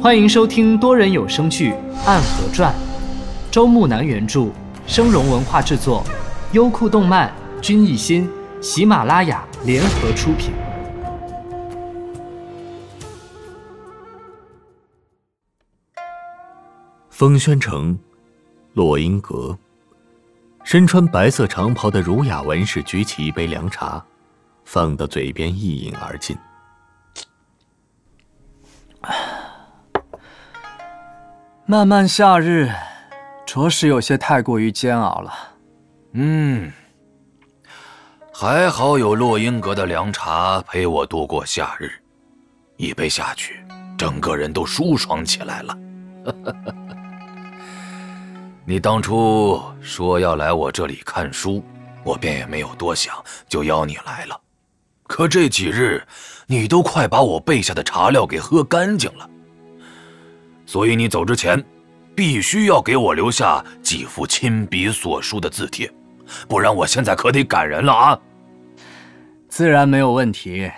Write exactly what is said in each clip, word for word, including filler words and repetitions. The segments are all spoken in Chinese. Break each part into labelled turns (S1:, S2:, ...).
S1: 欢迎收听多人有声剧《暗河传》，周木南原著，生荣文化制作，优酷动漫、君艺心、喜马拉雅联合出品。
S2: 风轩城，落英阁，身穿白色长袍的儒雅文士举起一杯凉茶，放到嘴边一饮而尽。
S3: 漫漫夏日，着实有些太过于煎熬了。
S4: 嗯，还好有落英阁的凉茶陪我度过夏日，一杯下去，整个人都舒爽起来了。你当初说要来我这里看书，我便也没有多想，就邀你来了。可这几日，你都快把我备下的茶料给喝干净了。所以你走之前，必须要给我留下几幅亲笔所书的字帖，不然我现在可得赶人了啊！
S3: 自然没有问题。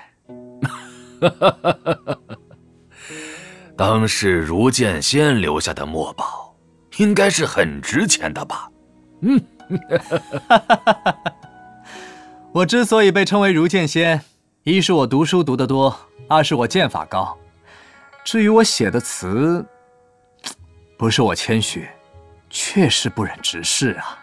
S4: 当是如剑仙留下的墨宝，应该是很值钱的吧？嗯，
S3: 我之所以被称为如剑仙，一是我读书读得多，二是我剑法高。至于我写的词，不是我谦虚，确实不忍直视啊。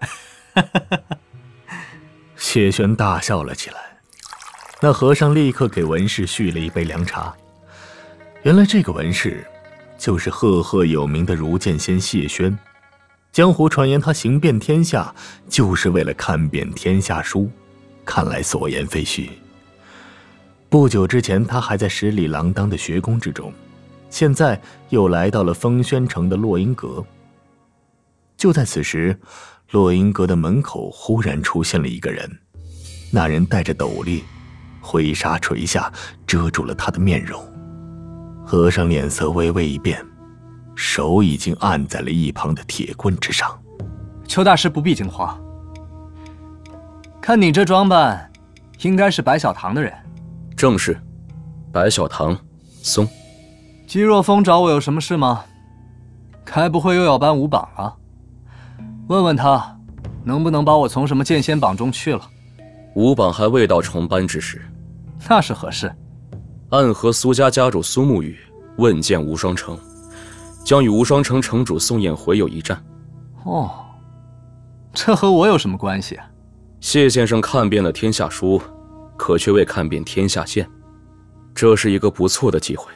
S2: 谢轩大笑了起来。那和尚立刻给文士续了一杯凉茶。原来这个文士就是赫赫有名的儒剑仙谢轩。江湖传言他行遍天下，就是为了看遍天下书，看来所言非虚。不久之前他还在十里锒铛的学宫之中，现在又来到了风轩城的落英阁。就在此时，落英阁的门口忽然出现了一个人，那人戴着斗笠，灰纱垂下，遮住了他的面容。和尚脸色微微一变，手已经按在了一旁的铁棍之上。
S3: 邱大师不必惊慌，看你这装扮，应该是白小堂的人。
S5: 正是，白小堂，松。
S3: 姬若风找我有什么事吗？该不会又要搬五榜了？问问他，能不能把我从什么剑仙榜中去了？
S5: 五榜还未到重班之时。
S3: 那是何事？
S5: 暗河苏家家主苏沐雨问见无双城，将与无双城城主宋彦回有一战。
S3: 哦，这和我有什么关系啊？
S5: 谢先生看遍了天下书，可却未看遍天下剑，这是一个不错的机会。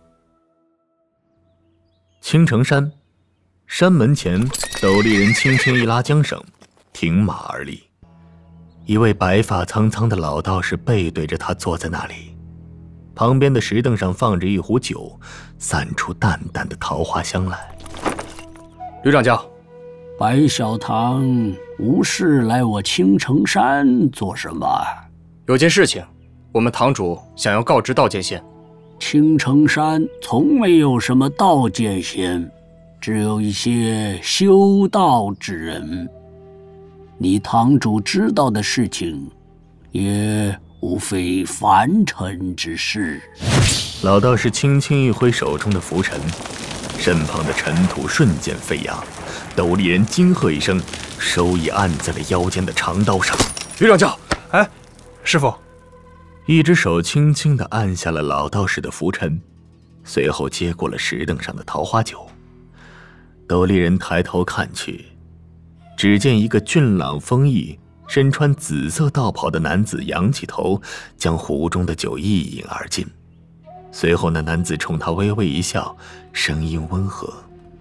S2: 青城山，山门前，斗笠人轻轻一拉缰绳，停马而立。一位白发苍苍的老道士背对着他坐在那里，旁边的石凳上放着一壶酒，散出淡淡的桃花香来。
S6: 吕掌教，
S7: 白小堂无事来我青城山做什么？
S6: 有件事情，我们堂主想要告知道剑仙。
S7: 青城山从没有什么道剑仙，只有一些修道之人。你堂主知道的事情，也无非凡尘之事。
S2: 老道士轻轻一挥手中的拂尘，身旁的尘土瞬间飞扬，斗笠人惊喝一声，手已按在了腰间的长刀上。
S6: 吕掌教，哎，师傅。
S2: 一只手轻轻地按下了老道士的拂尘，随后接过了石凳上的桃花酒。斗笠人抬头看去，只见一个俊朗风逸、身穿紫色道袍的男子仰起头，将壶中的酒一饮而尽。随后那男子冲他微微一笑，声音温和：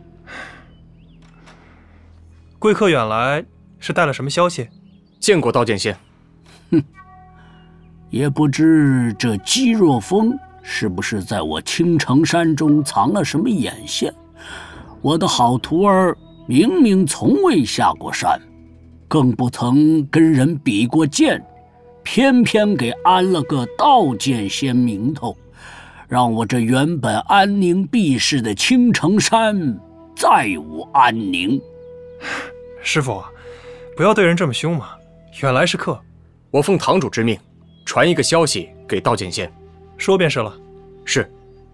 S8: 贵客远来，是带了什么消息？
S6: 见过道剑仙。
S7: 哼，也不知这姬若风是不是在我青城山中藏了什么眼线。我的好徒儿明明从未下过山，更不曾跟人比过剑，偏偏给安了个道剑仙名头，让我这原本安宁避世的青城山再无安宁。
S8: 师傅，不要对人这么凶嘛，远来是客。
S6: 我奉堂主之命，传一个消息给道剑仙。
S8: 说便是了。
S6: 是。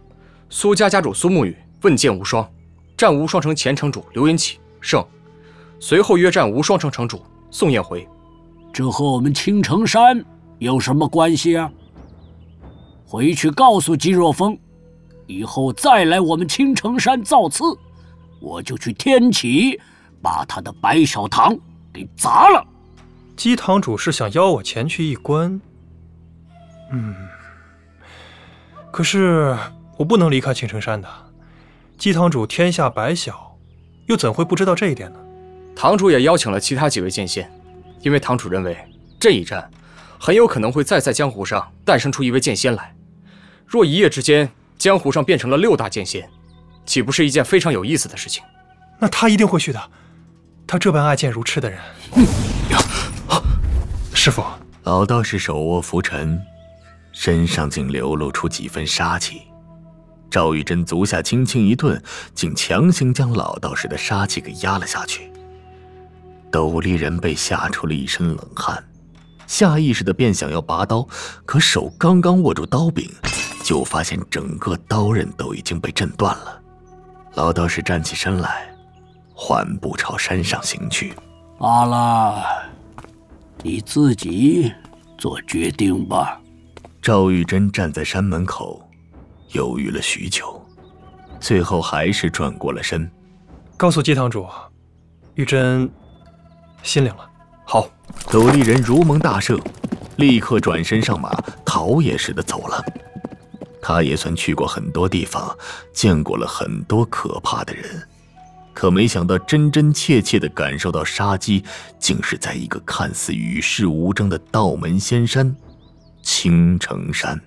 S6: 苏家家主苏沐雨问剑无双，战无双城前城主刘云起胜，随后约战无双城城主宋彦回。
S7: 这和我们青城山有什么关系啊？回去告诉姬若风，以后再来我们青城山造次，我就去天启把他的白小堂给砸了。
S8: 姬堂主是想邀我前去一观，嗯，可是我不能离开青城山的。姬堂主天下白小，又怎会不知道这一点呢？
S6: 堂主也邀请了其他几位剑仙，因为堂主认为这一战很有可能会再在江湖上诞生出一位剑仙来。若一夜之间江湖上变成了六大剑仙，岂不是一件非常有意思的事情？
S8: 那他一定会去的，他这般爱剑如痴的人。
S2: 嗯
S8: 啊、师父，
S2: 老道士手握拂尘，身上竟流露出几分杀气。赵玉珍足下轻轻一顿，竟强行将老道士的杀气给压了下去。斗笠人被吓出了一身冷汗，下意识的便想要拔刀，可手刚刚握住刀柄，就发现整个刀刃都已经被震断了。老道士站起身来，缓步朝山上行去。
S7: 阿拉，你自己做决定吧。
S2: 赵玉珍站在山门口，犹豫了许久，最后还是转过了身，
S8: 告诉姬堂主，玉珍心领了。
S6: 好。
S2: 斗笠人如蒙大赦，立刻转身上马，逃也似的走了。他也算去过很多地方，见过了很多可怕的人，可没想到真真切切地感受到杀机，竟是在一个看似与世无争的道门仙山青城山。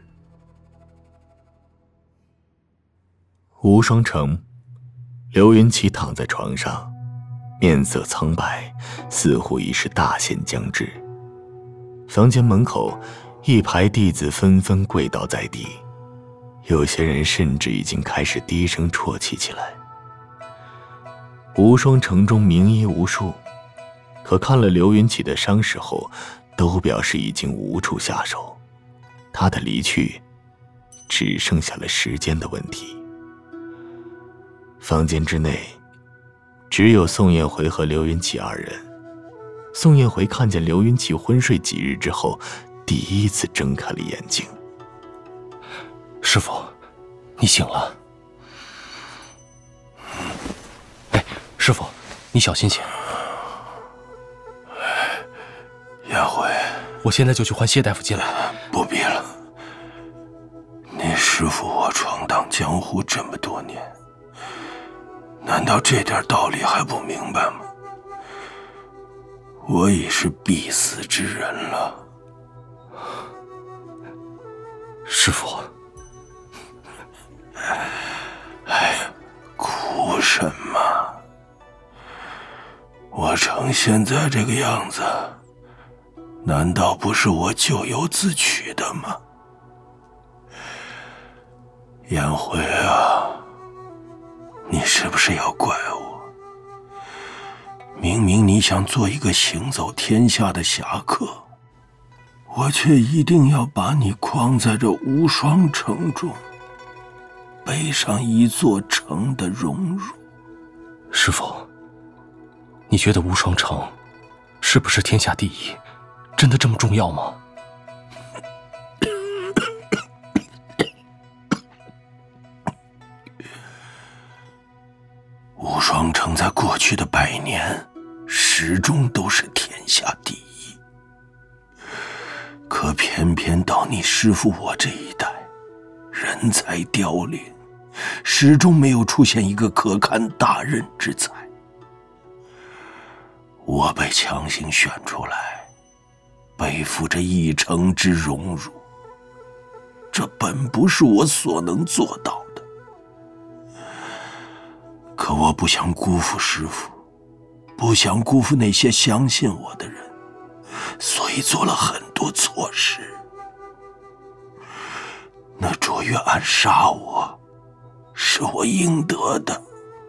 S2: 无双城，刘云起躺在床上，面色苍白，似乎已是大限将至。房间门口，一排弟子纷纷跪倒在地，有些人甚至已经开始低声啜泣起来。无双城中名医无数，可看了刘云起的伤势后，都表示已经无处下手，他的离去只剩下了时间的问题。房间之内只有宋彦回和刘云起二人。宋彦回看见刘云起昏睡几日之后，第一次睁开了眼睛。
S9: 师父，你醒了。哎，师父，你小心些。
S10: 彦回，
S9: 我现在就去唤谢大夫进来。
S10: 不必了。你师父我闯荡江湖这么多年，难道这点道理还不明白吗？我已是必死之人了。
S9: 师父，
S10: 哎呀，哭什么？我成现在这个样子，难道不是我咎由自取的吗？颜回啊，你是不是要怪我？明明你想做一个行走天下的侠客，我却一定要把你框在这无双城中，背上一座城的荣辱。
S9: 师父，你觉得无双城是不是天下第一，真的这么重要吗？
S10: 无双城在过去的百年始终都是天下第一，可偏偏到你师父我这一代，人才凋零，始终没有出现一个可堪大任之才。我被强行选出来，背负着一城之荣辱，这本不是我所能做到的。可我不想辜负师父，不想辜负那些相信我的人，所以做了很多错事。那卓越暗杀我，是我应得的。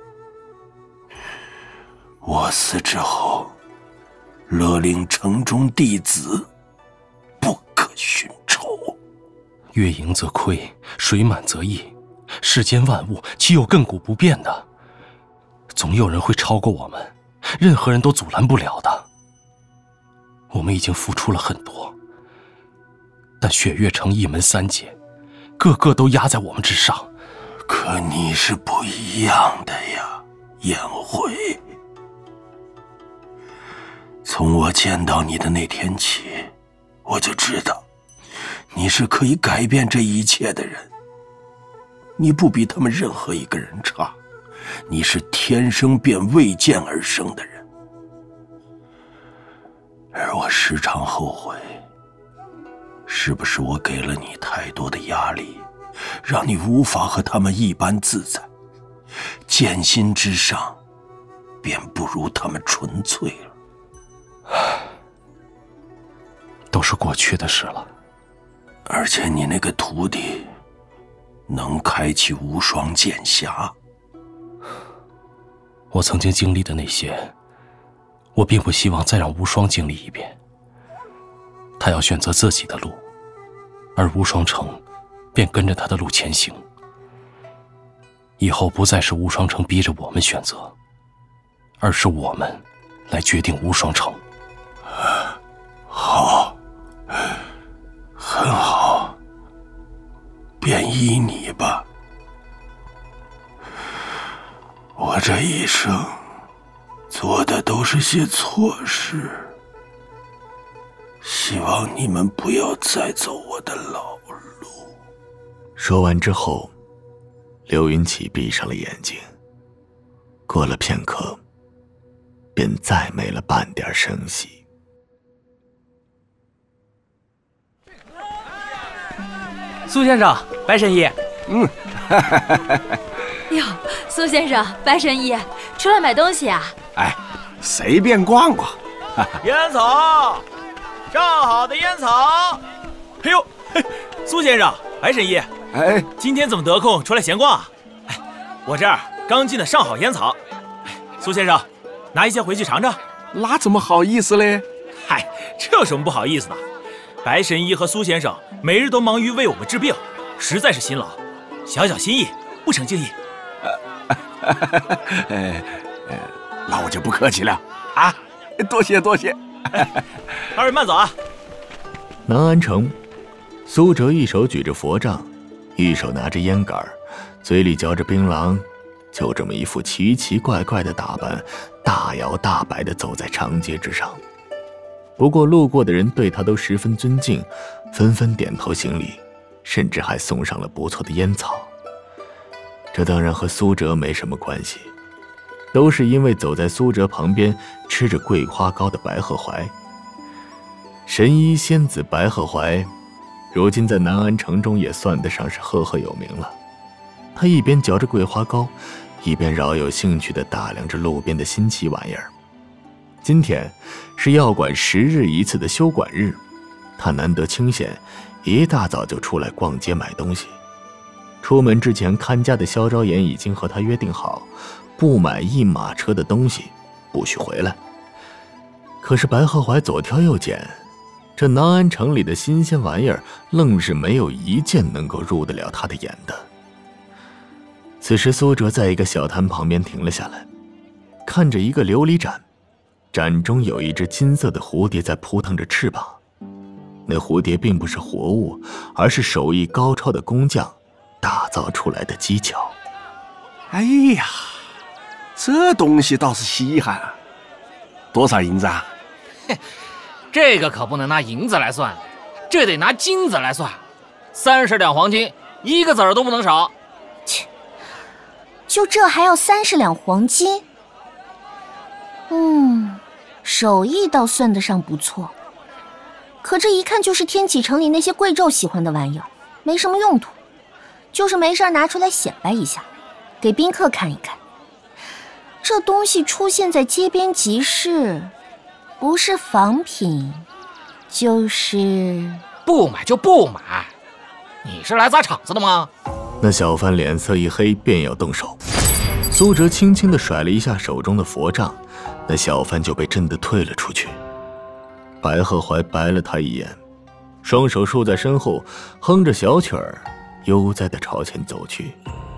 S10: 我死之后，勒令城中弟子不可寻仇。
S9: 月盈则亏，水满则溢。 世间万物岂有亘古不变的？总有人会超过我们，任何人都阻拦不了的。我们已经付出了很多，但雪月城一门三杰，个个都压在我们之上。
S10: 可你是不一样的呀，颜回。从我见到你的那天起，我就知道，你是可以改变这一切的人。你不比他们任何一个人差，你是天生便为剑而生的人。而我时常后悔，是不是我给了你太多的压力，让你无法和他们一般自在？剑心之上，便不如他们纯粹了。
S9: 都是过去的事了。
S10: 而且你那个徒弟能开启无双剑匣，
S9: 我曾经经历的那些，我并不希望再让无双经历一遍。他要选择自己的路，而无双城便跟着他的路前行。以后不再是无双城逼着我们选择，而是我们来决定无双城。
S10: 好，很好，便依你吧。我这一生做的都是些错事，希望你们不要再走我的老路。
S2: 说完之后，刘云起闭上了眼睛。过了片刻，便再没了半点声息。
S11: 苏先生，白神医。
S12: 嗯，
S13: 哟，苏先生，白神医，出来买东西啊？
S12: 哎，随便逛逛。
S11: 烟草，上好的烟草。哎呦，嘿，苏先生，白神医，
S12: 哎，
S11: 今天怎么得空出来闲逛啊？哎，我这儿刚进的上好烟草。哎，苏先生，拿一些回去尝尝。
S12: 那怎么好意思嘞？
S11: 嗨，这有什么不好意思的？白神医和苏先生每日都忙于为我们治病，实在是辛劳，小小心意，不成敬意。
S12: 哎，那我就不客气了啊，多谢多谢。
S11: 二位慢走啊。
S2: 南安城，苏哲一手举着佛杖，一手拿着烟杆，嘴里嚼着槟榔，就这么一副奇奇怪怪的打扮，大摇大摆地走在长街之上。不过路过的人对他都十分尊敬，纷纷点头行礼，甚至还送上了不错的烟草。这当然和苏哲没什么关系，都是因为走在苏哲旁边吃着桂花糕的白鹤怀。神医仙子白鹤怀，如今在南安城中也算得上是赫赫有名了。他一边嚼着桂花糕，一边饶有兴趣地打量着路边的新奇玩意儿。今天是药馆十日一次的休馆日，他难得清闲，一大早就出来逛街买东西。出门之前，看家的萧昭言已经和他约定好，不买一马车的东西，不许回来。可是白鹤怀左挑右拣，这南安城里的新鲜玩意儿，愣是没有一件能够入得了他的眼的。此时苏哲在一个小摊旁边停了下来，看着一个琉璃盏，盏中有一只金色的蝴蝶在扑腾着翅膀。那蝴蝶并不是活物，而是手艺高超的工匠打造出来的技巧。
S12: 哎呀，这东西倒是稀罕啊！多少银子啊？
S14: 这个可不能拿银子来算，这得拿金子来算。三十两黄金，一个子儿都不能少。
S15: 切，就这还要三十两黄金？嗯，手艺倒算得上不错，可这一看就是天启城里那些贵胄喜欢的玩意儿，没什么用途，就是没事拿出来显摆一下，给宾客看一看。这东西出现在街边集市，不是仿品，就是
S14: 不买就不买。你是来砸场子的吗？
S2: 那小贩脸色一黑，便要动手。苏哲轻轻地甩了一下手中的佛杖，那小贩就被震得退了出去。白鹤怀白了他一眼，双手竖在身后，哼着小曲儿，悠哉地朝前走去。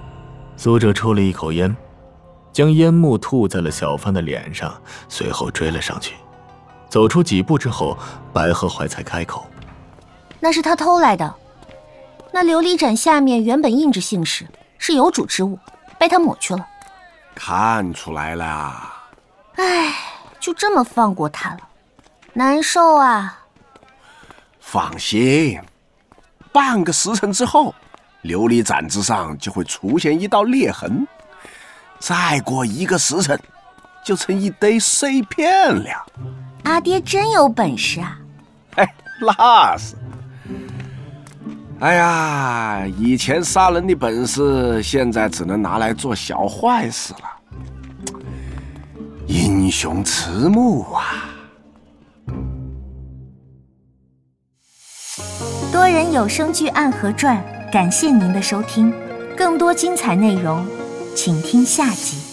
S2: 苏哲抽了一口烟，将烟幕吐在了小帆的脸上，随后追了上去。走出几步之后，白鹤怀才开口：“
S15: 那是他偷来的。那琉璃盏下面原本印着姓氏，是有主之物，被他抹去了。”
S12: 看出来了。
S15: 唉，就这么放过他了，难受啊。
S12: 放心，半个时辰之后，琉璃盏子上就会出现一道裂痕，再过一个时辰，就成一堆碎片了。
S15: 阿爹真有本事啊！
S12: 哎，那是。哎呀，以前杀人的本事，现在只能拿来做小坏事了。英雄迟暮啊！
S15: 多人有声剧《暗河传》，感谢您的收听，更多精彩内容，请听下集。